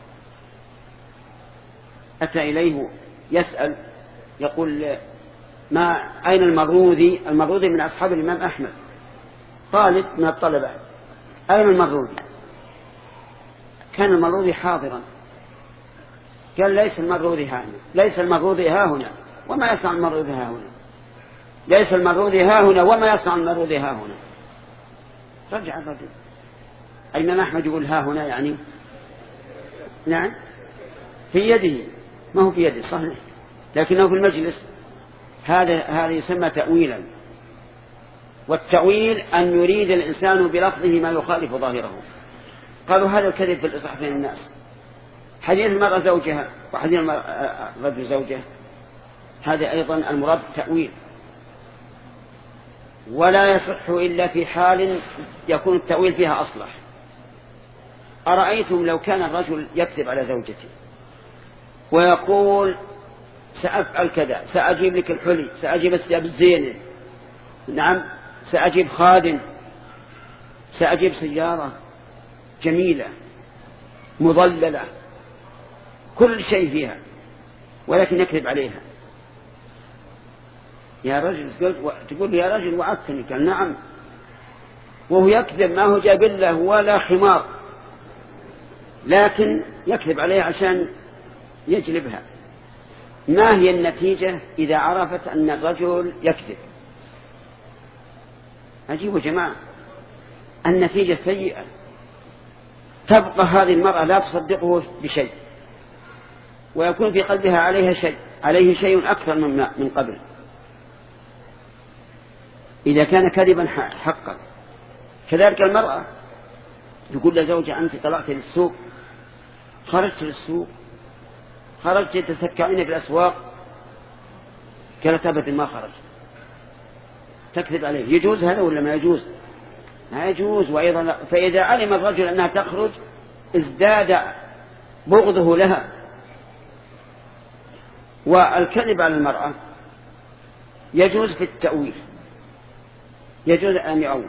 A: أتى إليه يسأل يقول ما أين المروذي؟ المروذي من أصحاب الإمام أحمد، طالب من الطلبة، أين المروذي؟ كان المروذي حاضرا. قال ليس المروذي ها هنا، ليس المروذي ها هنا وما يصنع المروذي ها هنا، ليس المروذي ها هنا وما يصنع المروذي ها هنا. رجع الرجل. الإمام أحمد يقول ها هنا يعني نعم في يده، ما هو في يده صحيح، لكنه في المجلس. هذا هذا يسمى تأويلا، والتأويل أن يريد الإنسان بلفظه ما يخالف ظاهره. قالوا هذا الكذب في الإصلاح بين الناس، حديث المرأة زوجها وحديث الرجل زوجه، هذا أيضا المراد التأويل، ولا يصح إلا في حال يكون التأويل فيها أصلح. أرأيتم لو كان الرجل يكذب على زوجته ويقول سأفعل كذا، سأجيب لك الحلي، سأجيب الثياب الزينة، نعم سأجيب خادم، سأجيب سيارة جميلة مظللة كل شيء فيها، ولكن يكذب عليها. يا رجل تقول يا رجل وعدتني، قال نعم، وهو يكذب، ما هو جايب له ولا خمار، لكن يكذب عليها عشان يجلبها. ما هي النتيجة إذا عرفت أن الرجل يكذب؟ أجيبوا جماعة، النتيجة سيئة، تبقى هذه المرأة لا تصدقه بشيء، ويكون في قلبها عليها شيء عليه شيء أكثر من من قبل إذا كان كذبا حقا. كذلك المرأة يقول لزوجها أنت طلعت للسوق، خرجت للسوق، خرجت تسكعين في الأسواق، قالت أبدا ما خرجت، تكذب عليه. يجوز هذا ولا ما يجوز؟ ما يجوز. وأيضا فإذا علم الرجل أنها تخرج ازداد بغضه لها. والكذب على المرأة يجوز في التأويل، يجوز أن يؤول.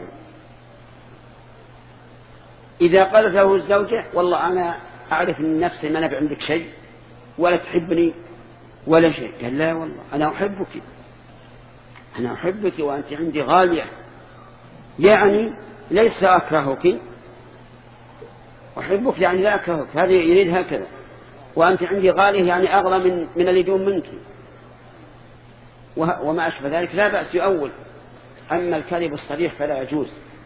A: إذا قالت له الزوجة والله أنا أعرف من نفسي ما نبي عندك شيء ولا تحبني ولا شيء، قال لا والله أنا أحبك، أنا أحبك وأنت عندي غالية، يعني ليس أكرهك، أحبك يعني لا أكرهك، هذه يريد هكذا، وأنت عندي غالية يعني أغلى من من اللي يدوم منك وما أشبه ذلك، لا بأس يؤول. أما الكذب الصريح فلا يجوز.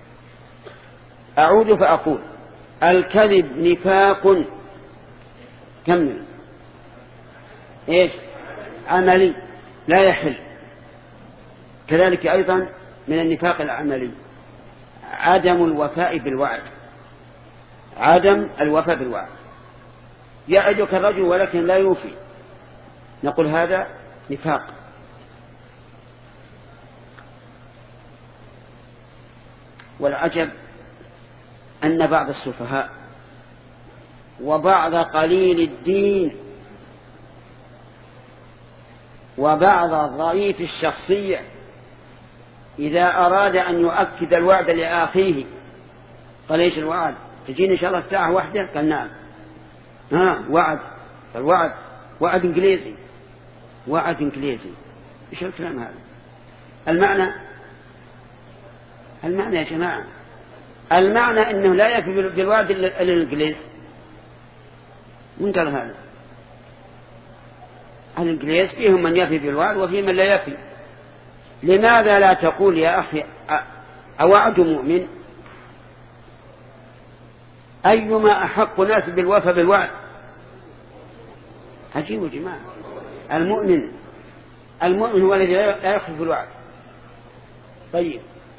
A: أعود فأقول الكذب نفاق كمل إيش عملي لا يحل. كذلك أيضا من النفاق العملي عدم الوفاء بالوعد، عدم الوفاء بالوعد. يعدك الرجل ولكن لا يوفي، نقول هذا نفاق. والعجب أن بعض السفهاء وبعض قليل الدين وبعض ضعيف الشخصية إذا أراد أن يؤكد الوعد لأخيه قال إيش الوعد؟ تجيني إن شاء الله الساعة واحدة؟ قال نعم. ها وعد، الوعد وعد إنجليزي، وعد إنجليزي. إيش الكلام هذا؟ المعنى المعنى يا جماعة، المعنى أنه لا يكفي بالوعد الإنجليز. من قال هذا؟ الإنجليز فيهم من يفي بالوعد وفيهم من لا يفي. لماذا لا تقول يا أخي أوعد مؤمن؟ أيما أحق ناس بالوفاء بالوعد؟ عجيب يا جماعة. المؤمن المؤمن هو الذي لا يخلف الوعد. طيب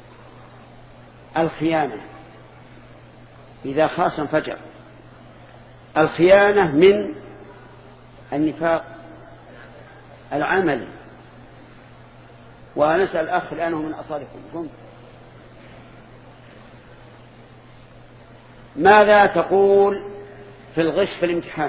A: الخيانة إذا خاصم فجر، الخيانة من النفاق العملي. ونسأل الأخ الآن من أصالكم، ماذا تقول في الغش في الامتحان؟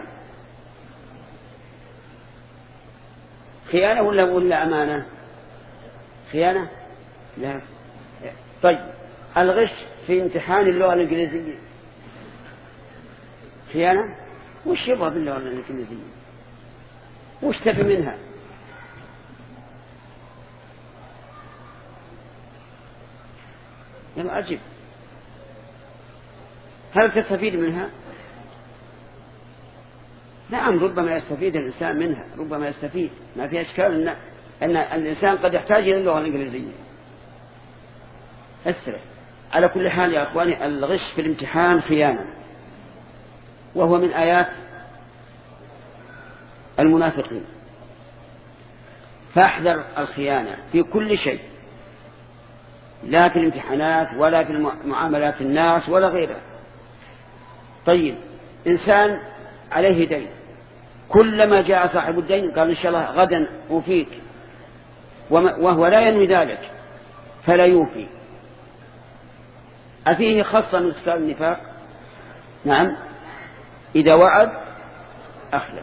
A: خيانة ولا ولا أمانة؟ خيانة؟ لا. طيب الغش في امتحان اللغة الإنجليزية خيانة؟ وش يبغى باللغة الإنجليزية؟ وش تفي منها؟ يلا أجب، هل تستفيد منها؟ نعم ربما يستفيد الإنسان منها، ربما يستفيد، ما في إشكال أن, أن الإنسان قد يحتاج إلى اللغة الإنجليزية. أسرع. على كل حال يا أخواني الغش في الامتحان خيانة، وهو من آيات المنافقين. فاحذر الخيانة في كل شيء، لا في الامتحانات ولا في معاملات الناس ولا غيرها. طيب إنسان عليه دين، كلما جاء صاحب الدين قال إن شاء الله غدا أوفيك، وهو لا ينوي ذلك فلا يوفي. أفيه خاصة من خصال النفاق؟ نعم، إذا وعد أخلف.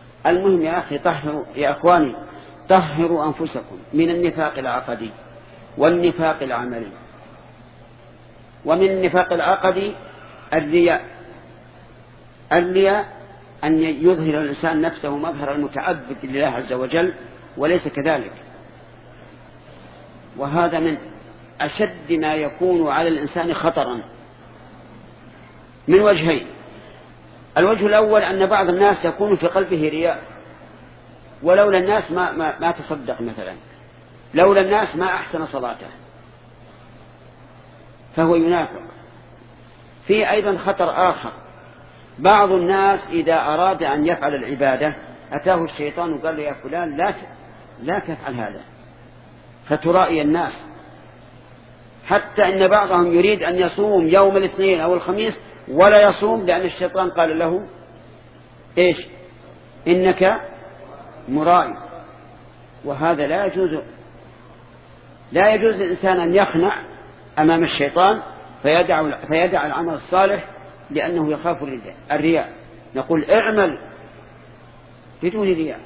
A: المهم يا أخي طهروا يا أخواني طهروا أنفسكم من النفاق العقدي، والنفاق العملي. ومن النفاق العقدي الرياء. الرياء أن يظهر الإنسان نفسه مظهر المتعبد لله عز وجل وليس كذلك، وهذا من أشد ما يكون على الإنسان خطرا من وجهين. الوجه الأول أن بعض الناس يكون في قلبه رياء، ولولا الناس ما, ما, ما تصدق مثلا، لولا الناس ما أحسن صلاته، فهو ينافق. في أيضا خطر آخر، بعض الناس إذا أراد أن يفعل العبادة أتاه الشيطان وقال له يا فلان لا لا تفعل هذا، فترائي الناس، حتى إن بعضهم يريد أن يصوم يوم الاثنين أو الخميس ولا يصوم لأن الشيطان قال له إيش؟ إنك مرائي. وهذا لا يجوز، لا يجوز للإنسان أن يخنع أمام الشيطان فيدع, فيدع العمل الصالح لأنه يخاف الرياء. نقول اعمل بدون رياء.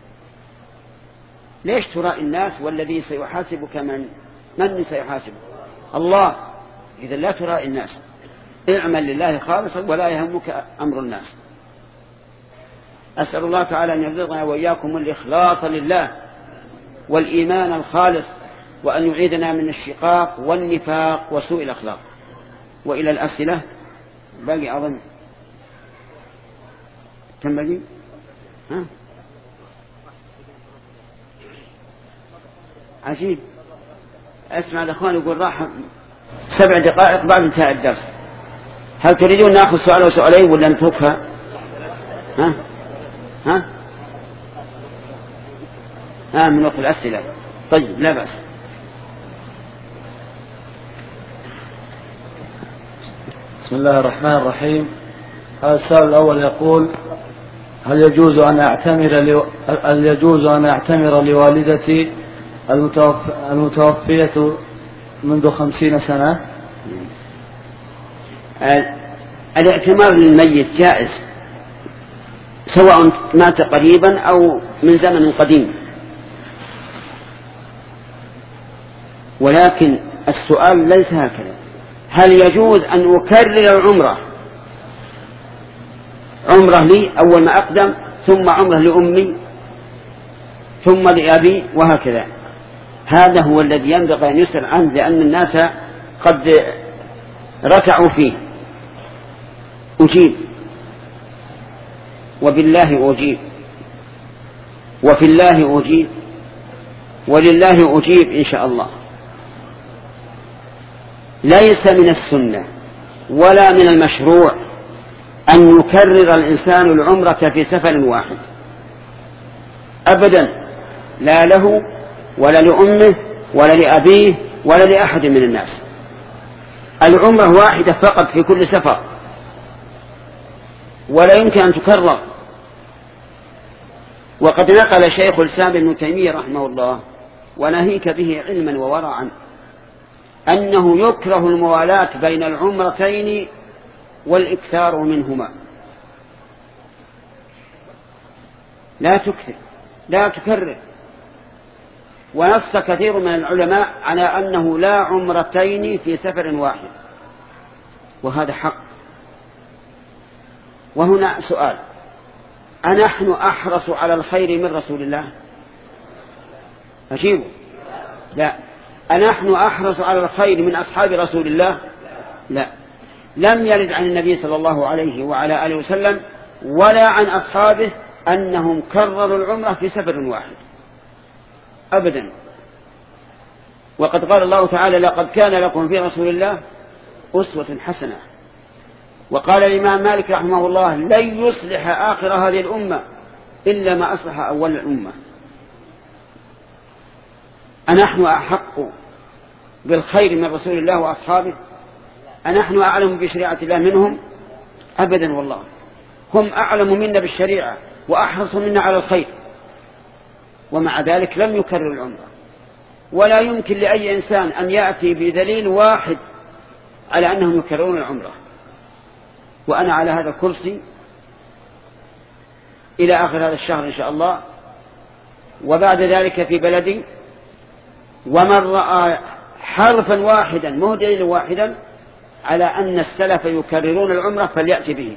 A: ليش ترائي الناس والذي سيحاسبك من من سيحاسبك؟ الله. إذا لا ترائي الناس، اعمل لله خالصا ولا يهمك أمر الناس. أسأل الله تعالى أن يرزقنا وإياكم الإخلاص لله والإيمان الخالص، وأن يعيدنا من الشقاق والنفاق وسوء الأخلاق. وإلى الأسئلة باقي أظن كم باقي؟ ها؟ عجيب. اسمع الأخوان يقول راح سبع دقائق بعد انتهاء الدرس. هل تريدون نأخذ سؤال وسؤالين ولا نتركها؟ ها؟ ها؟ ها من وقت الأسئلة. طيب لا بأس.
B: بسم الله الرحمن الرحيم. هذا السؤال الأول يقول: هل يجوز أن أعتمر لو... هل يجوز أن أعتمر لوالدتي المتوف... المتوفية منذ خمسين سنة؟
A: الاعتمار للميت جائز سواء مات قريبا أو من زمن قديم، ولكن السؤال ليس هكذا. هل يجوز أن أكرر العمرة عمرة لي أول ما أقدم، ثم عمرة لأمي، ثم لأبي، وهكذا؟ هذا هو الذي ينبغي أن يسأل عنه، لأن الناس قد ركعوا فيه. أجيب وبالله أجيب وفي الله أجيب ولله أجيب إن شاء الله. ليس من السنة ولا من المشروع أن يكرر الإنسان العمرة في سفر واحد أبدا، لا له ولا لأمه ولا لأبيه ولا لأحد من الناس. العمرة واحدة فقط في كل سفر، ولا يمكن أن تكرر. وقد نقل شيخ الإسلام ابن تيمية رحمه الله، وناهيك به علما وورعا، أنه يكره الموالاة بين العمرتين والإكثار منهما. لا تكثر، لا تكرر. ونص كثير من العلماء على أنه لا عمرتين في سفر واحد، وهذا حق. وهنا سؤال: أنحن أحرص على الخير من رسول الله؟ أجيبوا لا. أنحن أحرص على الخير من أصحاب رسول الله؟ لا. لم يرد عن النبي صلى الله عليه وعلى آله وسلم ولا عن أصحابه أنهم كرروا العمرة في سفر واحد أبدا. وقد قال الله تعالى: لقد كان لكم في رسول الله أسوة حسنة. وقال الإمام مالك رحمه الله: لن يصلح آخر هذه الأمة إلا ما أصلح أول الأمة. أنحن أحق بالخير من رسول الله وأصحابه؟ أنحن أعلم بشريعة الله منهم؟ أبدا والله، هم أعلم منا بالشريعة وأحرص منا على الخير، ومع ذلك لم يكرر العمرة. ولا يمكن لأي إنسان أن يأتي بدليل واحد على أنهم يكررون العمرة. وأنا على هذا الكرسي إلى آخر هذا الشهر إن شاء الله، وبعد ذلك في بلدي. ومن رأى حرفا واحدا مو دليلا واحدا على أن السلف يكررون العمرة فليأتي به.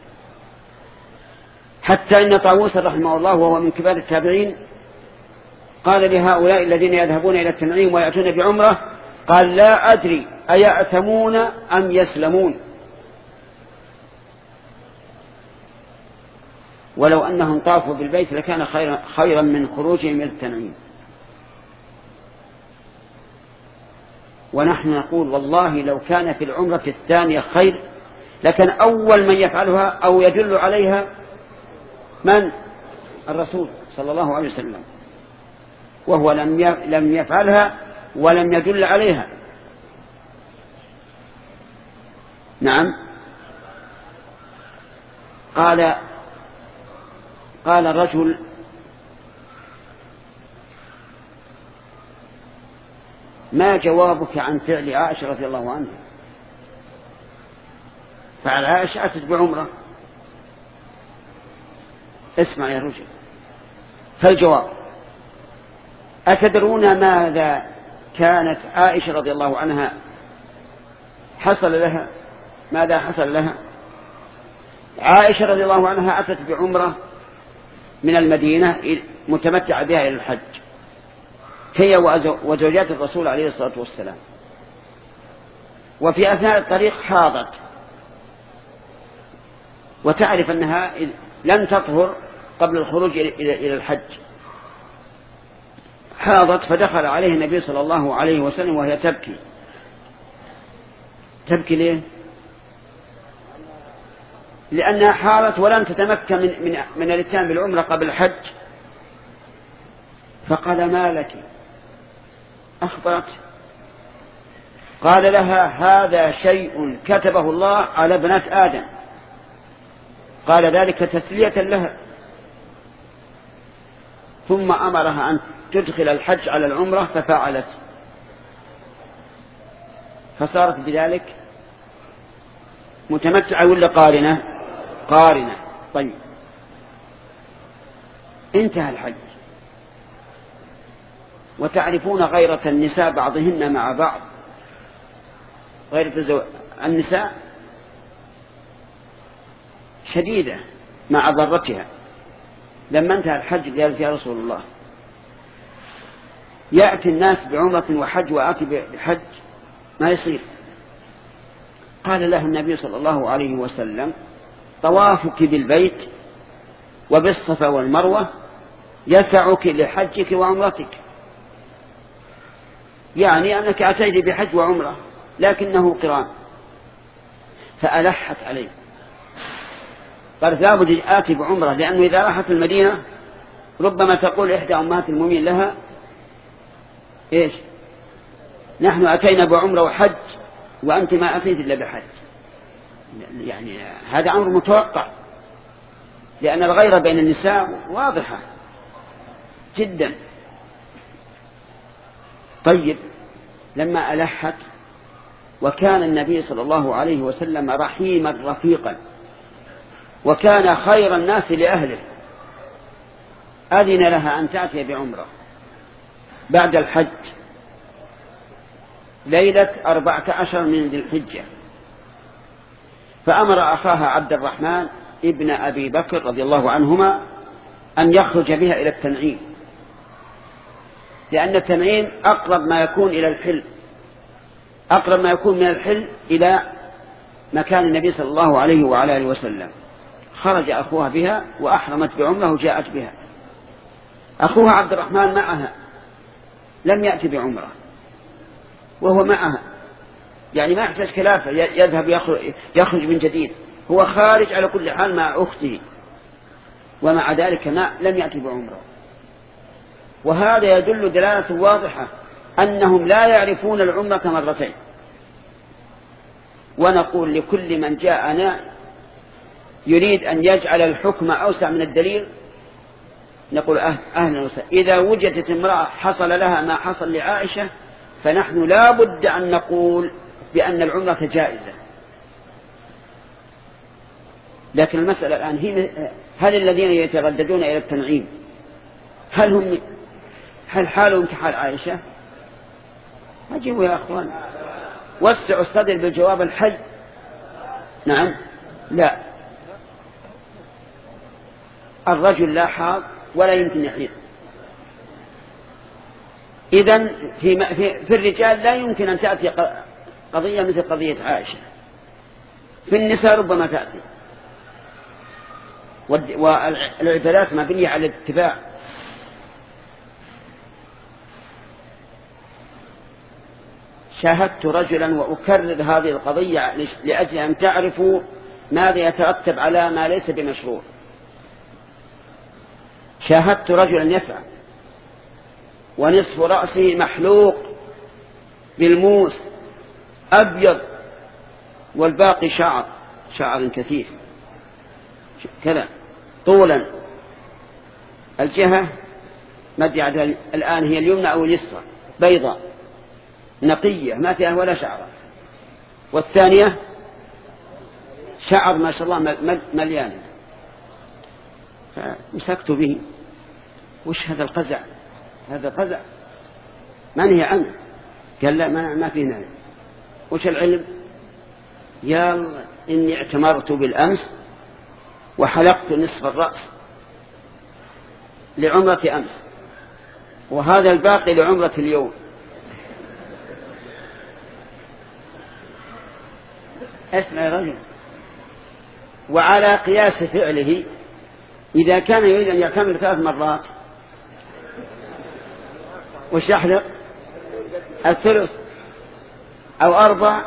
A: حتى إن طاووس رحمه الله وهو من كبار التابعين قال لهؤلاء الذين يذهبون إلى التنعيم ويأتون بعمرة قال لا أدري أيأتمون أم يسلمون، ولو أنهم طافوا بالبيت لكان خيرا, خيرا من خروجهم إلى التنعيم. ونحن نقول والله لو كان في العمرة الثانية خير لكن أول من يفعلها أو يدل عليها من؟ الرسول صلى الله عليه وسلم، وهو لم يفعلها ولم يدل عليها. نعم. قال قال الرجل ما جوابك عن فعل عائشة رضي الله عنها؟ فعل عائشة أتت بعمرة. اسمع يا رجل، فالجواب أتدرون ماذا كانت عائشة رضي الله عنها حصل لها؟ ماذا حصل لها؟ عائشة رضي الله عنها أتت بعمرة من المدينة متمتعة بها إلى الحج، هي وزوجات الرسول عليه الصلاة والسلام، وفي أثناء الطريق حاضت، وتعرف أنها لم تطهر قبل الخروج إلى الحج، حاضت فدخل عليه النبي صلى الله عليه وسلم وهي تبكي. تبكي ليه؟ لأنها حاضت ولم تتمكن من, من, من الاتيان بالعمرة قبل الحج. فقال ما لك؟ أخبرت. قال لها هذا شيء كتبه الله على ابنة آدم. قال ذلك تسلية لها، ثم أمرها أن تدخل الحج على العمرة ففعلت، فصارت بذلك متمتعة ولا قارنة؟ قارنة. طيب انتهى الحج، وتعرفون غيرة النساء بعضهن مع بعض، غيرة النساء شديدة مع ضرتها. لما انتهى الحج قالت يا رسول الله يأتي الناس بعمرة وحج وآتي بحج ما يصير. قال له النبي صلى الله عليه وسلم طوافك بالبيت وبالصفا والمروة يسعك لحجك وعمرتك، يعني أنك أتيت بحج وعمرة لكنه قران. فألحت عليه، قالت لا بد آتي بعمرة، لأنه إذا راحت المدينة ربما تقول إحدى أمهات المؤمنين لها إيش نحن أتينا بعمرة وحج وأنت ما أتيت إلا بحج. يعني هذا أمر متوقع، لأن الغيرة بين النساء واضحة جدا. طيب لما ألحت، وكان النبي صلى الله عليه وسلم رحيما رفيقا وكان خير الناس لأهله، أذن لها أن تأتي بعمرة بعد الحج ليلة أربعة عشر من ذي الحجة، فأمر أخاها عبد الرحمن ابن أبي بكر رضي الله عنهما أن يخرج بها إلى التنعيم، لأن التنعيم أقرب ما يكون إلى الحل، أقرب ما يكون من الحل إلى مكان النبي صلى الله عليه وعلى آله وسلم. خرج أخوها بها وأحرمت بعمره وجاءت بها. أخوها عبد الرحمن معها لم يأتي بعمره وهو معها، يعني ما يحتاج خلافة يذهب يخرج من جديد، هو خارج على كل حال مع أخته، ومع ذلك ما لم يأتي بعمره. وهذا يدل دلالة واضحة أنهم لا يعرفون العمرة مرتين. ونقول لكل من جاءنا يريد أن يجعل الحكم أوسع من الدليل نقول أهلا وسهلا. إذا وجدت امرأة حصل لها ما حصل لعائشة فنحن لا بد أن نقول بأن العمرة جائزة. لكن المسألة الآن هي هل الذين يترددون إلى التنعيم هل هم هل حالهم كحال عائشة؟ أجيبوا يا أخوان، وسعوا الصدر بالجواب الحي. نعم. لا، الرجل لا حاض ولا يمكن يحيض. إذن في, في, في الرجال لا يمكن أن تأتي قضية مثل قضية عائشة. في النساء ربما تأتي، والعبادات مبنية على الاتباع. شاهدت رجلا، وأكرر هذه القضية لأجل أن تعرفوا ماذا يترتب على ما ليس بمشروع. شاهدت رجلا يسعى ونصف رأسه محلوق بالموس أبيض، والباقي شعر شعر كثير كذا طولا. الجهة مدي الآن هي اليمنى أو اليسرى بيضاء نقية ما فيها ولا شعر، والثانية شعر ما شاء الله مليان. فمسكت به، وش هذا القزع؟ هذا قزع ما نهي عنه. قال لا ما, ما فيه نهي. وش العلم؟ يا إني اعتمرت بالأمس وحلقت نصف الرأس لعمرة أمس، وهذا الباقي لعمرة اليوم. اسمع يا رجل. وعلى قياس فعله إذا كان يريد أن يعتمر ثلاث مرات وش يحلق؟ الثلث أو أربع،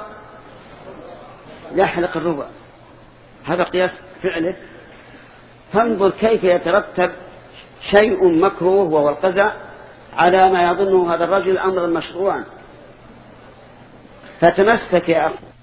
A: يحلق الربع. هذا قياس فعله. فانظر كيف يترتب شيء مكروه وهو القزع على ما يظنه هذا الرجل أمرا مشروعا. فتمسك يا أخي